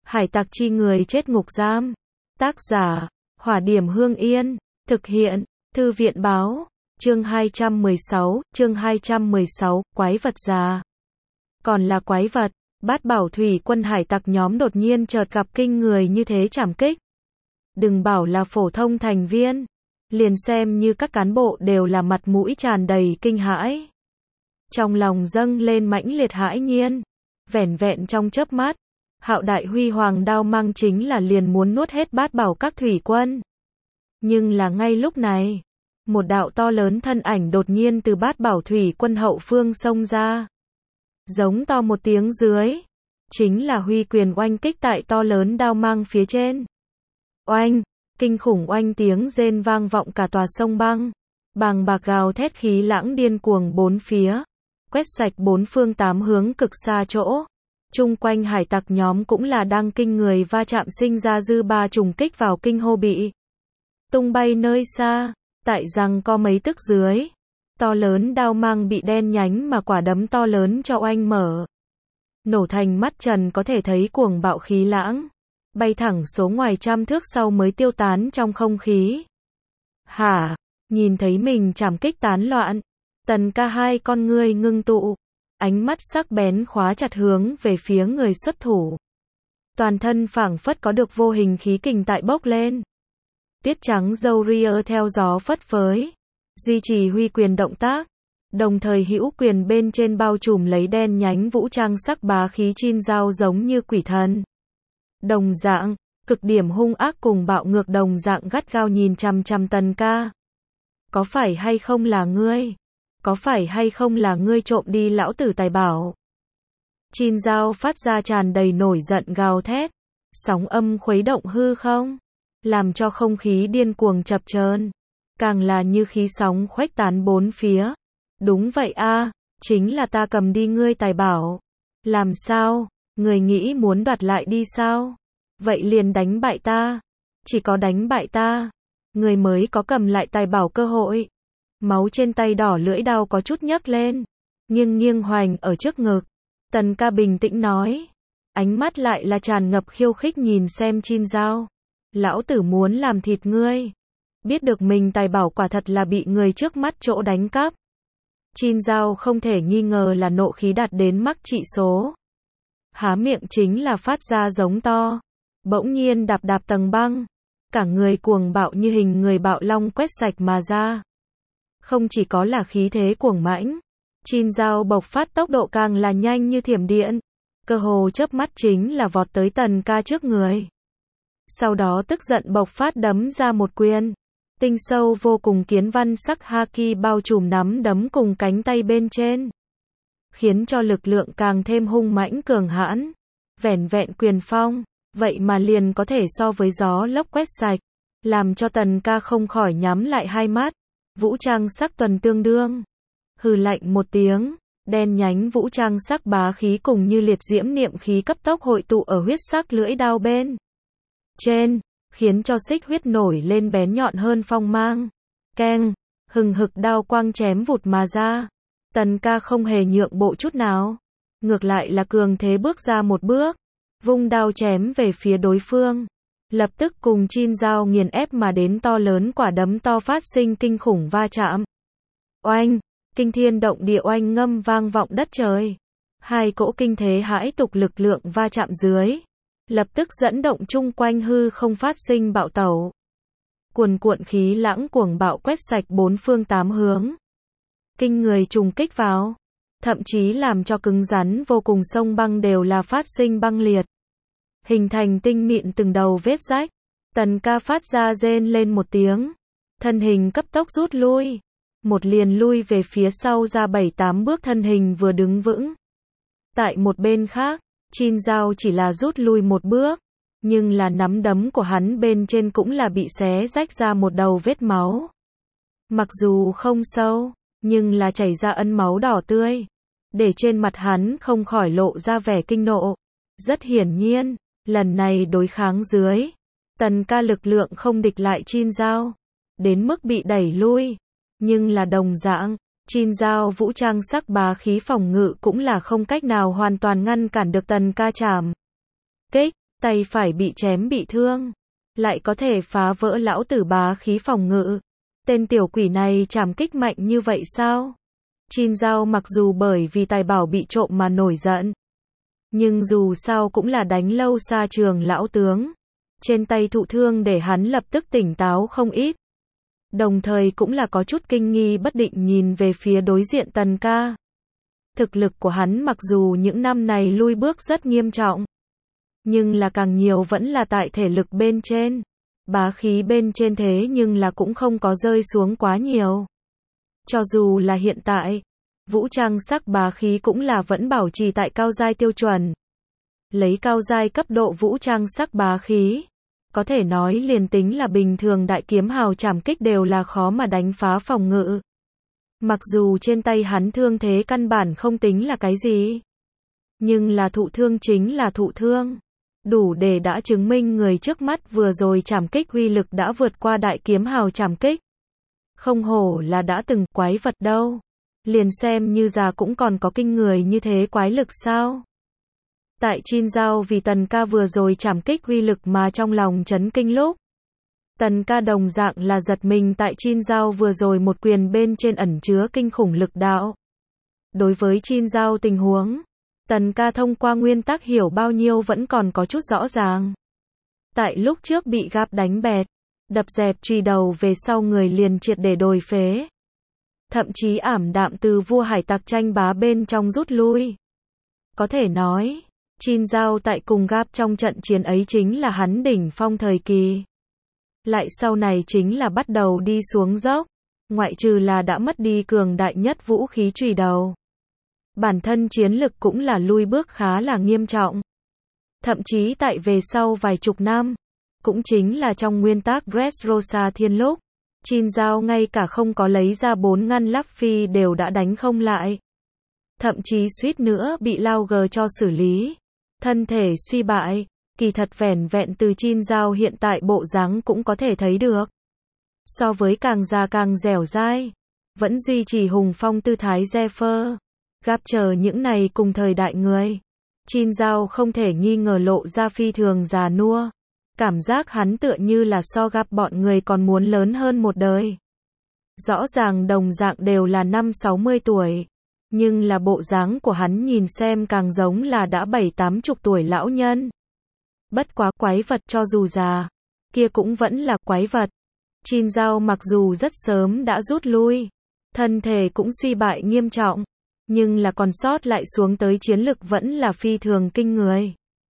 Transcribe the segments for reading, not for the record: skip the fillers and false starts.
Hải tặc chi người chết ngục giam. Tác giả, Hỏa Điểm Hương Yên. Thực hiện, Thư viện báo. Chương 216, quái vật già. Còn là quái vật, Bát Bảo thủy quân hải tặc nhóm đột nhiên chợt gặp kinh người như thế trảm kích. Đừng bảo là phổ thông thành viên, liền xem như các cán bộ đều là mặt mũi tràn đầy kinh hãi. Trong lòng dâng lên mãnh liệt hãi nhiên, vẻn vẹn trong chớp mắt, hạo đại huy hoàng đao mang chính là liền muốn nuốt hết Bát Bảo các thủy quân. Nhưng là ngay lúc này, một đạo to lớn thân ảnh đột nhiên từ Bát Bảo thủy quân hậu phương xông ra. Giống to một tiếng dưới, chính là huy quyền oanh kích tại to lớn đao mang phía trên. Oanh, kinh khủng oanh tiếng rên vang vọng cả tòa sông băng. Bàng bạc gào thét khí lãng điên cuồng bốn phía, quét sạch bốn phương tám hướng cực xa chỗ. Chung quanh hải tặc nhóm cũng là đang kinh người va chạm sinh ra dư ba trùng kích vào kinh hô bị tung bay nơi xa. Tại rằng có mấy tức dưới, to lớn đao mang bị đen nhánh mà quả đấm to lớn cho oanh mở. Nổ thành mắt trần có thể thấy cuồng bạo khí lãng, bay thẳng số ngoài trăm thước sau mới tiêu tán trong không khí. Hả, nhìn thấy mình trảm kích tán loạn, Tần Ca hai con ngươi ngưng tụ, ánh mắt sắc bén khóa chặt hướng về phía người xuất thủ. Toàn thân phảng phất có được vô hình khí kình tại bốc lên. Tiết trắng râu ria theo gió phất phới, duy trì huy quyền động tác, đồng thời hữu quyền bên trên bao trùm lấy đen nhánh vũ trang sắc bá khí chin dao giống như quỷ thần. Đồng dạng, cực điểm hung ác cùng bạo ngược đồng dạng gắt gao nhìn chằm chằm Tần Ca. Có phải hay không là ngươi? Có phải hay không là ngươi trộm đi lão tử tài bảo? Chin dao phát ra tràn đầy nổi giận gào thét, sóng âm khuấy động hư không, làm cho không khí điên cuồng chập chờn, càng là như khí sóng khuếch tán bốn phía. Đúng vậy a, chính là ta cầm đi ngươi tài bảo. Làm sao, người nghĩ muốn đoạt lại đi sao? Vậy liền đánh bại ta. Chỉ có đánh bại ta, người mới có cầm lại tài bảo cơ hội. Máu trên tay đỏ lưỡi đao có chút nhấc lên, nghiêng nghiêng hoành ở trước ngực. Tần Ca bình tĩnh nói, ánh mắt lại là tràn ngập khiêu khích nhìn xem Chin dao. Lão tử muốn làm thịt ngươi. Biết được mình tài bảo quả thật là bị người trước mắt chỗ đánh cắp. Chin dao không thể nghi ngờ là nộ khí đạt đến mắc trị số. Há miệng chính là phát ra giống to. Bỗng nhiên đạp đạp tầng băng. Cả người cuồng bạo như hình người bạo long quét sạch mà ra. Không chỉ có là khí thế cuồng mãnh, Chin dao bộc phát tốc độ càng là nhanh như thiểm điện. Cơ hồ chớp mắt chính là vọt tới Tần Ca trước người. Sau đó tức giận bộc phát đấm ra một quyền. Tinh sâu vô cùng kiến văn sắc haki bao trùm nắm đấm cùng cánh tay bên trên, khiến cho lực lượng càng thêm hung mãnh cường hãn. Vẻn vẹn quyền phong, vậy mà liền có thể so với gió lốc quét sạch, làm cho Tần Ca không khỏi nhắm lại hai mắt. Vũ trang sắc tuần tương đương. Hừ lạnh một tiếng, đen nhánh vũ trang sắc bá khí cùng như liệt diễm niệm khí cấp tốc hội tụ ở huyết sắc lưỡi đao bên trên, khiến cho xích huyết nổi lên bén nhọn hơn phong mang. Keng, hừng hực đao quang chém vụt mà ra. Tần Ca không hề nhượng bộ chút nào, ngược lại là cường thế bước ra một bước, vung đao chém về phía đối phương. Lập tức cùng Chin dao nghiền ép mà đến to lớn quả đấm to phát sinh kinh khủng va chạm. Oanh, kinh thiên động địa oanh ngâm vang vọng đất trời. Hai cỗ kinh thế hãi tục lực lượng va chạm dưới, lập tức dẫn động chung quanh hư không phát sinh bạo tẩu. Cuồn cuộn khí lãng cuồng bạo quét sạch bốn phương tám hướng. Kinh người trùng kích vào, thậm chí làm cho cứng rắn vô cùng sông băng đều là phát sinh băng liệt, hình thành tinh mịn từng đầu vết rách. Tần Ca phát ra rên lên một tiếng, thân hình cấp tốc rút lui, một liền lui về phía sau ra 7-8 bước, thân hình vừa đứng vững. Tại một bên khác, Chin dao chỉ là rút lui một bước, nhưng là nắm đấm của hắn bên trên cũng là bị xé rách ra một đầu vết máu. Mặc dù không sâu, nhưng là chảy ra ân máu đỏ tươi, để trên mặt hắn không khỏi lộ ra vẻ kinh nộ. Rất hiển nhiên, lần này đối kháng dưới, Tần Ca lực lượng không địch lại Chin dao, đến mức bị đẩy lui. Nhưng là đồng dạng, Chin dao vũ trang sắc bá khí phòng ngự cũng là không cách nào hoàn toàn ngăn cản được Tần Ca chảm kích. tay phải bị chém bị thương, lại có thể phá vỡ lão tử bá khí phòng ngự. Tên tiểu quỷ này trảm kích mạnh như vậy sao? Chin Giao mặc dù bởi vì tài bảo bị trộm mà nổi giận, nhưng dù sao cũng là đánh lâu xa trường lão tướng. Trên tay thụ thương để hắn lập tức tỉnh táo không ít. Đồng thời cũng là có chút kinh nghi bất định nhìn về phía đối diện Tần ca. Thực lực của hắn mặc dù những năm này lui bước rất nghiêm trọng, nhưng là càng nhiều vẫn là tại thể lực bên trên. Bá khí bên trên thế nhưng là cũng không có rơi xuống quá nhiều. Cho dù là hiện tại, vũ trang sắc bá khí cũng là vẫn bảo trì tại cao giai tiêu chuẩn. Lấy cao giai cấp độ vũ trang sắc bá khí, có thể nói liền tính là bình thường đại kiếm hào trảm kích đều là khó mà đánh phá phòng ngự. Mặc dù trên tay hắn thương thế căn bản không tính là cái gì, nhưng là thụ thương chính là thụ thương. Đủ để đã chứng minh người trước mắt vừa rồi trảm kích uy lực đã vượt qua đại kiếm hào trảm kích. Không hổ là đã từng quái vật đâu. Liền xem như già cũng còn có kinh người như thế quái lực sao? Tại Chin Giao vì Tần ca vừa rồi trảm kích uy lực mà trong lòng chấn kinh lúc. Tần ca đồng dạng là giật mình tại Chin Giao vừa rồi một quyền bên trên ẩn chứa kinh khủng lực đạo. Đối với Chin Giao tình huống, Tần ca thông qua nguyên tắc hiểu bao nhiêu vẫn còn có chút rõ ràng. Tại lúc trước bị gáp đánh bẹt, đập dẹp chùy đầu về sau người liền triệt để đồi phế. Thậm chí ảm đạm từ vua hải tặc tranh bá bên trong rút lui. Có thể nói, Chin Giao tại cùng gáp trong trận chiến ấy chính là hắn đỉnh phong thời kỳ. Lại sau này chính là bắt đầu đi xuống dốc, ngoại trừ là đã mất đi cường đại nhất vũ khí chùy đầu. Bản thân chiến lực cũng là lui bước khá là nghiêm trọng. Thậm chí tại về sau vài chục năm, cũng chính là trong nguyên tắc Dressrosa Thiên lúc, Chin Giao ngay cả không có lấy ra 4 ngăn Luffy đều đã đánh không lại. Thậm chí suýt nữa bị Lao G cho xử lý. Thân thể suy bại, kỳ thật vẻn vẹn từ Chin Giao hiện tại bộ dáng cũng có thể thấy được. So với càng già càng dẻo dai, vẫn duy trì hùng phong tư thái Zephyr. Gáp chờ những này cùng thời đại người. Chin Giao không thể nghi ngờ lộ ra phi thường già nua. Cảm giác hắn tựa như là so gáp bọn người còn muốn lớn hơn một đời. Rõ ràng đồng dạng đều là 50-60 tuổi. Nhưng là bộ dáng của hắn nhìn xem càng giống là đã 70-80 tuổi lão nhân. Bất quá quái vật cho dù già, kia cũng vẫn là quái vật. Chin Giao mặc dù rất sớm đã rút lui, thân thể cũng suy bại nghiêm trọng, nhưng là còn sót lại xuống tới chiến lực vẫn là phi thường kinh người.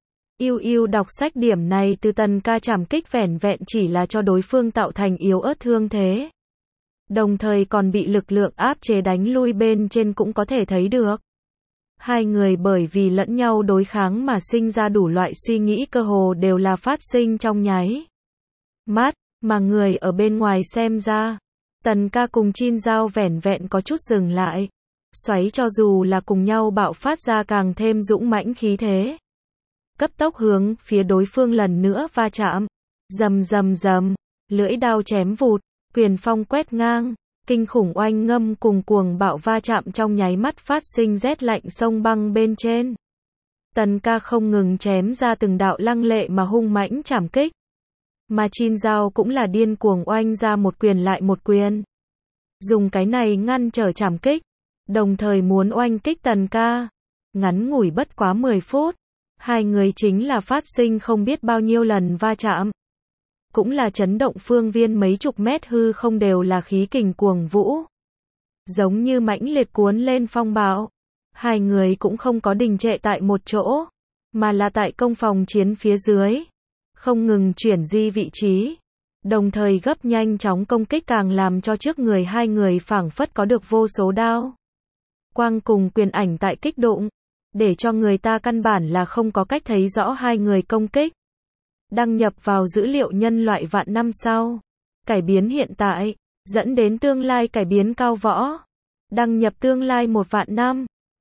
Yêu đọc sách điểm này từ Tần ca trảm kích vẻn vẹn chỉ là cho đối phương tạo thành yếu ớt thương thế. Đồng thời còn bị lực lượng áp chế đánh lui bên trên cũng có thể thấy được. Hai người bởi vì lẫn nhau đối kháng mà sinh ra đủ loại suy nghĩ cơ hồ đều là phát sinh trong nháy mắt, mà người ở bên ngoài xem ra. Tần ca cùng Chin Giao vẻn vẹn có chút dừng lại. Xoáy cho dù là cùng nhau bạo phát ra càng thêm dũng mãnh khí thế. Cấp tốc hướng phía đối phương lần nữa va chạm. Rầm rầm rầm, lưỡi đao chém vụt, quyền phong quét ngang, kinh khủng oanh ngâm cùng cuồng bạo va chạm trong nháy mắt phát sinh rét lạnh sông băng bên trên. Tần ca không ngừng chém ra từng đạo lăng lệ mà hung mãnh trảm kích. Mà Chin Giao cũng là điên cuồng oanh ra một quyền lại một quyền. Dùng cái này ngăn trở trảm kích, đồng thời muốn oanh kích Tần ca. Ngắn ngủi bất quá 10 phút, hai người chính là phát sinh không biết bao nhiêu lần va chạm. Cũng là chấn động phương viên mấy chục mét hư không đều là khí kình cuồng vũ. Giống như mãnh liệt cuốn lên phong bão. Hai người cũng không có đình trệ tại một chỗ, mà là tại công phòng chiến phía dưới. Không ngừng chuyển di vị trí. Đồng thời gấp nhanh chóng công kích càng làm cho trước người hai người phảng phất có được vô số đao. Quang cùng quyền ảnh tại kích đụng. Để cho người ta căn bản là không có cách thấy rõ hai người công kích. Đăng nhập vào dữ liệu nhân loại vạn năm sau. Cải biến hiện tại, dẫn đến tương lai cải biến cao võ. Đăng nhập tương lai 1 vạn năm.